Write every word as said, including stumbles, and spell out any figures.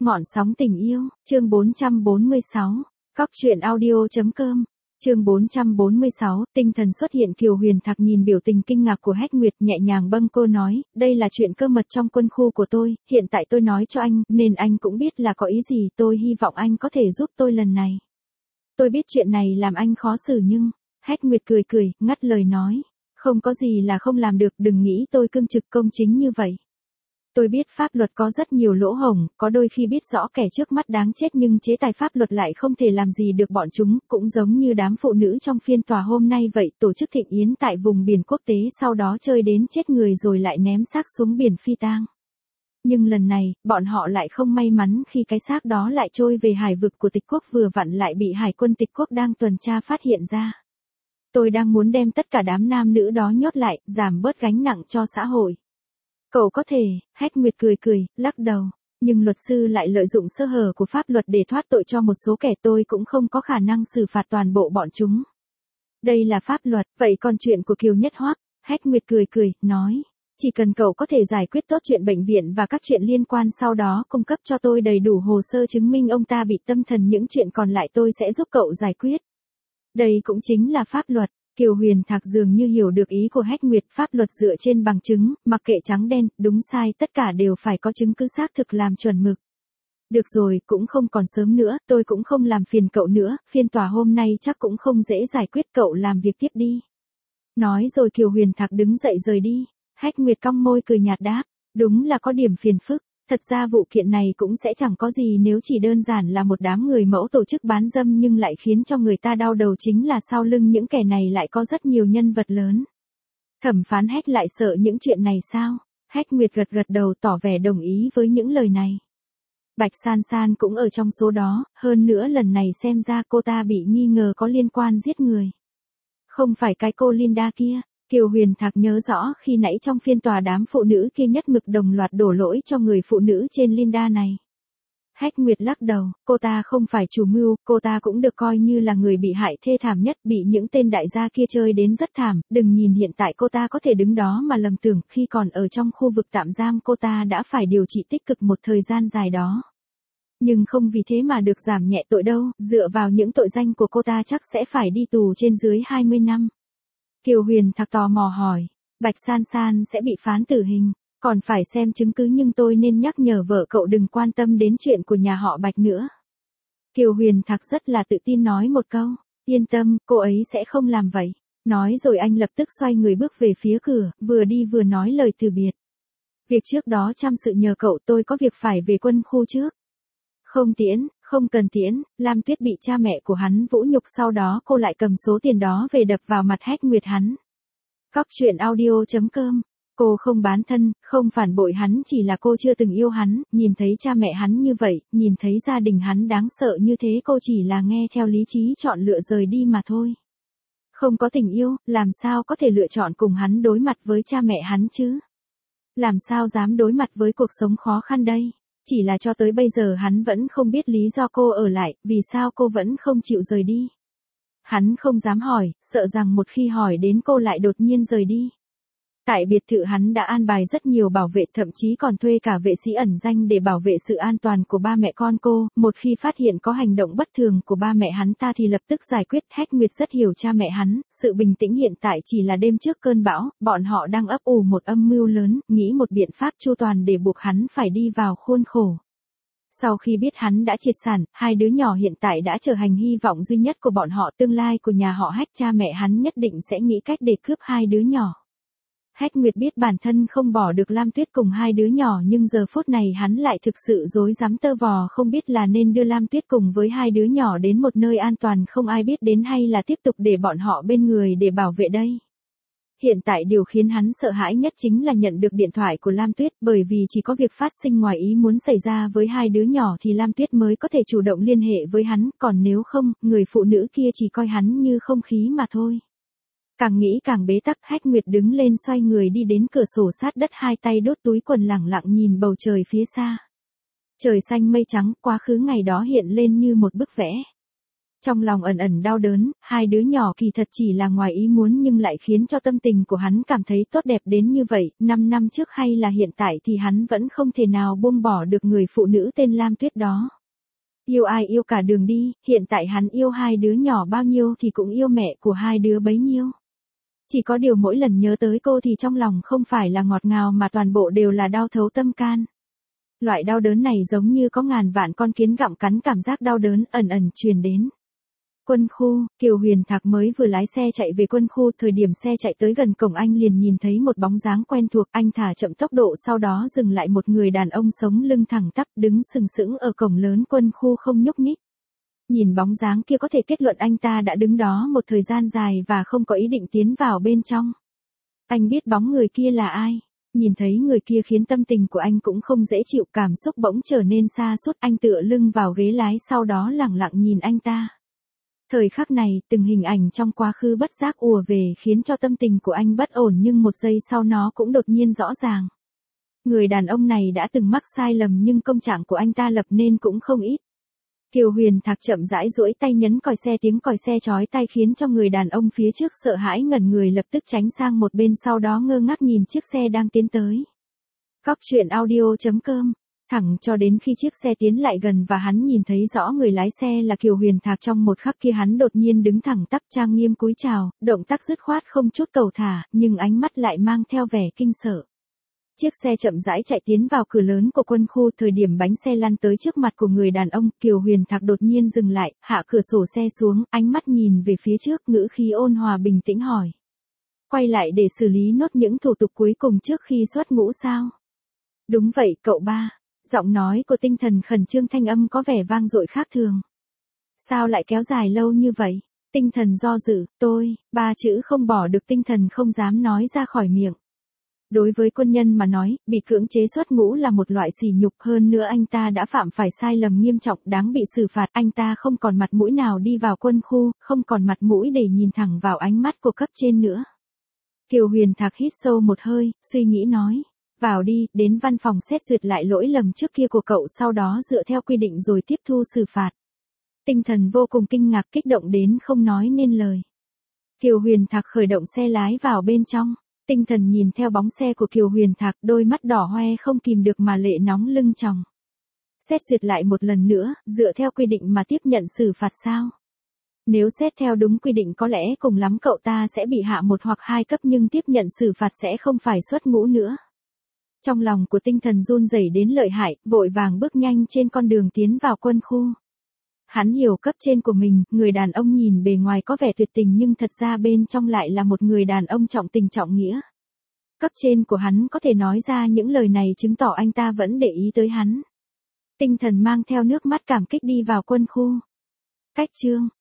Ngọn sóng tình yêu, chương bốn trăm bốn mươi sáu. Cóc truyện audio.com. Chương bốn trăm bốn mươi sáu, tinh thần xuất hiện. Kiều Huyền Thạc nhìn biểu tình kinh ngạc của Hách Nguyệt, nhẹ nhàng bâng cô nói, đây là chuyện cơ mật trong quân khu của tôi, hiện tại tôi nói cho anh, nên anh cũng biết là có ý gì, tôi hy vọng anh có thể giúp tôi lần này. Tôi biết chuyện này làm anh khó xử nhưng, Hách Nguyệt cười cười, ngắt lời nói, không có gì là không làm được, đừng nghĩ tôi cương trực công chính như vậy. Tôi biết pháp luật có rất nhiều lỗ hổng, có đôi khi biết rõ kẻ trước mắt đáng chết nhưng chế tài pháp luật lại không thể làm gì được bọn chúng, cũng giống như đám phụ nữ trong phiên tòa hôm nay vậy, tổ chức thịnh yến tại vùng biển quốc tế sau đó chơi đến chết người rồi lại ném xác xuống biển phi tang. Nhưng lần này, bọn họ lại không may mắn khi cái xác đó lại trôi về hải vực của Tịch Quốc, vừa vặn lại bị hải quân Tịch Quốc đang tuần tra phát hiện ra. Tôi đang muốn đem tất cả đám nam nữ đó nhốt lại, giảm bớt gánh nặng cho xã hội. Cậu có thể, Hách Nguyệt cười cười, lắc đầu, nhưng luật sư lại lợi dụng sơ hở của pháp luật để thoát tội cho một số kẻ, tôi cũng không có khả năng xử phạt toàn bộ bọn chúng. Đây là pháp luật, vậy còn chuyện của Kiều Nhất Hoắc, Hách Nguyệt cười cười, nói, chỉ cần cậu có thể giải quyết tốt chuyện bệnh viện và các chuyện liên quan, sau đó cung cấp cho tôi đầy đủ hồ sơ chứng minh ông ta bị tâm thần, những chuyện còn lại tôi sẽ giúp cậu giải quyết. Đây cũng chính là pháp luật. Kiều Huyền Thạc dường như hiểu được ý của Hách Nguyệt, pháp luật dựa trên bằng chứng, mặc kệ trắng đen, đúng sai, tất cả đều phải có chứng cứ xác thực làm chuẩn mực. Được rồi, cũng không còn sớm nữa, tôi cũng không làm phiền cậu nữa, phiên tòa hôm nay chắc cũng không dễ giải quyết, cậu làm việc tiếp đi. Nói rồi Kiều Huyền Thạc đứng dậy rời đi. Hách Nguyệt cong môi cười nhạt đáp, đúng là có điểm phiền phức. Thật ra vụ kiện này cũng sẽ chẳng có gì nếu chỉ đơn giản là một đám người mẫu tổ chức bán dâm, nhưng lại khiến cho người ta đau đầu chính là sau lưng những kẻ này lại có rất nhiều nhân vật lớn. Thẩm phán Hách lại sợ những chuyện này sao? Hách Nguyệt gật gật đầu tỏ vẻ đồng ý với những lời này. Bạch San San cũng ở trong số đó, hơn nữa lần này xem ra cô ta bị nghi ngờ có liên quan giết người. Không phải cái cô Linda kia. Kiều Huyền Thạc nhớ rõ khi nãy trong phiên tòa đám phụ nữ kia nhất mực đồng loạt đổ lỗi cho người phụ nữ trên Linda này. Hách Nguyệt lắc đầu, cô ta không phải chủ mưu, cô ta cũng được coi như là người bị hại thê thảm nhất, bị những tên đại gia kia chơi đến rất thảm, đừng nhìn hiện tại cô ta có thể đứng đó mà lầm tưởng, khi còn ở trong khu vực tạm giam cô ta đã phải điều trị tích cực một thời gian dài đó. Nhưng không vì thế mà được giảm nhẹ tội đâu, dựa vào những tội danh của cô ta chắc sẽ phải đi tù trên dưới hai mươi năm. Kiều Huyền Thạc tò mò hỏi, Bạch San San sẽ bị phán tử hình, còn phải xem chứng cứ, nhưng tôi nên nhắc nhở vợ cậu đừng quan tâm đến chuyện của nhà họ Bạch nữa. Kiều Huyền Thạc rất là tự tin nói một câu, yên tâm, cô ấy sẽ không làm vậy. Nói rồi anh lập tức xoay người bước về phía cửa, vừa đi vừa nói lời từ biệt. Việc trước đó chăm sự nhờ cậu, tôi có việc phải về quân khu trước. Không tiễn, không cần tiễn, Lam Tuyết bị cha mẹ của hắn vũ nhục, sau đó cô lại cầm số tiền đó về đập vào mặt Hách Nguyệt hắn. Cóc truyện audio.com. Cô không bán thân, không phản bội hắn, chỉ là cô chưa từng yêu hắn, nhìn thấy cha mẹ hắn như vậy, nhìn thấy gia đình hắn đáng sợ như thế, cô chỉ là nghe theo lý trí chọn lựa rời đi mà thôi. Không có tình yêu, làm sao có thể lựa chọn cùng hắn đối mặt với cha mẹ hắn chứ? Làm sao dám đối mặt với cuộc sống khó khăn đây? Chỉ là cho tới bây giờ hắn vẫn không biết lý do cô ở lại, vì sao cô vẫn không chịu rời đi. Hắn không dám hỏi, sợ rằng một khi hỏi đến cô lại đột nhiên rời đi. Tại biệt thự hắn đã an bài rất nhiều bảo vệ, thậm chí còn thuê cả vệ sĩ ẩn danh để bảo vệ sự an toàn của ba mẹ con cô, một khi phát hiện có hành động bất thường của ba mẹ hắn ta thì lập tức giải quyết. Hách Nguyệt rất hiểu cha mẹ hắn, sự bình tĩnh hiện tại chỉ là đêm trước cơn bão, bọn họ đang ấp ủ một âm mưu lớn, nghĩ một biện pháp chu toàn để buộc hắn phải đi vào khuôn khổ. Sau khi biết hắn đã triệt sản, hai đứa nhỏ hiện tại đã trở thành hy vọng duy nhất của bọn họ, tương lai của nhà họ Hách, cha mẹ hắn nhất định sẽ nghĩ cách để cướp hai đứa nhỏ. Hách Nguyệt biết bản thân không bỏ được Lam Tuyết cùng hai đứa nhỏ, nhưng giờ phút này hắn lại thực sự rối rắm tơ vò, không biết là nên đưa Lam Tuyết cùng với hai đứa nhỏ đến một nơi an toàn không ai biết đến, hay là tiếp tục để bọn họ bên người để bảo vệ đây. Hiện tại điều khiến hắn sợ hãi nhất chính là nhận được điện thoại của Lam Tuyết, bởi vì chỉ có việc phát sinh ngoài ý muốn xảy ra với hai đứa nhỏ thì Lam Tuyết mới có thể chủ động liên hệ với hắn, còn nếu không, người phụ nữ kia chỉ coi hắn như không khí mà thôi. Càng nghĩ càng bế tắc, Hách Nguyệt đứng lên xoay người đi đến cửa sổ sát đất, hai tay đốt túi quần lẳng lặng nhìn bầu trời phía xa. Trời xanh mây trắng, quá khứ ngày đó hiện lên như một bức vẽ. Trong lòng ẩn ẩn đau đớn, hai đứa nhỏ kỳ thật chỉ là ngoài ý muốn nhưng lại khiến cho tâm tình của hắn cảm thấy tốt đẹp đến như vậy, năm năm trước hay là hiện tại thì hắn vẫn không thể nào buông bỏ được người phụ nữ tên Lam Tuyết đó. Yêu ai yêu cả đường đi, hiện tại hắn yêu hai đứa nhỏ bao nhiêu thì cũng yêu mẹ của hai đứa bấy nhiêu. Chỉ có điều mỗi lần nhớ tới cô thì trong lòng không phải là ngọt ngào mà toàn bộ đều là đau thấu tâm can. Loại đau đớn này giống như có ngàn vạn con kiến gặm cắn, cảm giác đau đớn ẩn ẩn truyền đến. Quân khu, Kiều Huyền Thạc mới vừa lái xe chạy về quân khu, thời điểm xe chạy tới gần cổng anh liền nhìn thấy một bóng dáng quen thuộc, anh thả chậm tốc độ sau đó dừng lại, một người đàn ông sống lưng thẳng tắp đứng sừng sững ở cổng lớn quân khu không nhúc nhích. Nhìn bóng dáng kia có thể kết luận anh ta đã đứng đó một thời gian dài và không có ý định tiến vào bên trong. Anh biết bóng người kia là ai. Nhìn thấy người kia khiến tâm tình của anh cũng không dễ chịu, cảm xúc bỗng trở nên sa sút, anh tựa lưng vào ghế lái sau đó lẳng lặng nhìn anh ta. Thời khắc này, từng hình ảnh trong quá khứ bất giác ùa về khiến cho tâm tình của anh bất ổn, nhưng một giây sau nó cũng đột nhiên rõ ràng. Người đàn ông này đã từng mắc sai lầm nhưng công trạng của anh ta lập nên cũng không ít. Kiều Huyền Thạc chậm rãi duỗi tay nhấn còi xe, tiếng còi xe chói tai khiến cho người đàn ông phía trước sợ hãi ngẩn người, lập tức tránh sang một bên sau đó ngơ ngác nhìn chiếc xe đang tiến tới. Cóc truyện audio chấm com. Thẳng cho đến khi chiếc xe tiến lại gần và hắn nhìn thấy rõ người lái xe là Kiều Huyền Thạc, trong một khắc kia hắn đột nhiên đứng thẳng tắp, trang nghiêm cúi chào, động tác dứt khoát không chút cầu thả, nhưng ánh mắt lại mang theo vẻ kinh sợ. Chiếc xe chậm rãi chạy tiến vào cửa lớn của quân khu, thời điểm bánh xe lăn tới trước mặt của người đàn ông, Kiều Huyền Thạc đột nhiên dừng lại, hạ cửa sổ xe xuống, ánh mắt nhìn về phía trước, ngữ khí ôn hòa bình tĩnh hỏi. Quay lại để xử lý nốt những thủ tục cuối cùng trước khi xuất ngũ sao? Đúng vậy, cậu ba. Giọng nói của Tinh Thần khẩn trương, thanh âm có vẻ vang dội khác thường. Sao lại kéo dài lâu như vậy? Tinh Thần do dự, tôi, ba chữ không bỏ được Tinh Thần không dám nói ra khỏi miệng. Đối với quân nhân mà nói, bị cưỡng chế xuất ngũ là một loại sỉ nhục, hơn nữa anh ta đã phạm phải sai lầm nghiêm trọng đáng bị xử phạt, anh ta không còn mặt mũi nào đi vào quân khu, không còn mặt mũi để nhìn thẳng vào ánh mắt của cấp trên nữa. Kiều Huyền Thạc hít sâu một hơi, suy nghĩ nói. Vào đi, đến văn phòng xét duyệt lại lỗi lầm trước kia của cậu, sau đó dựa theo quy định rồi tiếp thu xử phạt. Tinh Thần vô cùng kinh ngạc, kích động đến không nói nên lời. Kiều Huyền Thạc khởi động xe lái vào bên trong. Tinh Thần nhìn theo bóng xe của Kiều Huyền Thạc, đôi mắt đỏ hoe không kìm được mà lệ nóng lưng tròng. Xét duyệt lại một lần nữa, dựa theo quy định mà tiếp nhận xử phạt sao? Nếu xét theo đúng quy định có lẽ cùng lắm cậu ta sẽ bị hạ một hoặc hai cấp, nhưng tiếp nhận xử phạt sẽ không phải xuất ngũ nữa. Trong lòng của Tinh Thần run rẩy đến lợi hại, vội vàng bước nhanh trên con đường tiến vào quân khu. Hắn hiểu cấp trên của mình, người đàn ông nhìn bề ngoài có vẻ tuyệt tình nhưng thật ra bên trong lại là một người đàn ông trọng tình trọng nghĩa. Cấp trên của hắn có thể nói ra những lời này chứng tỏ anh ta vẫn để ý tới hắn. Tinh Thần mang theo nước mắt cảm kích đi vào quân khu. Cách chương,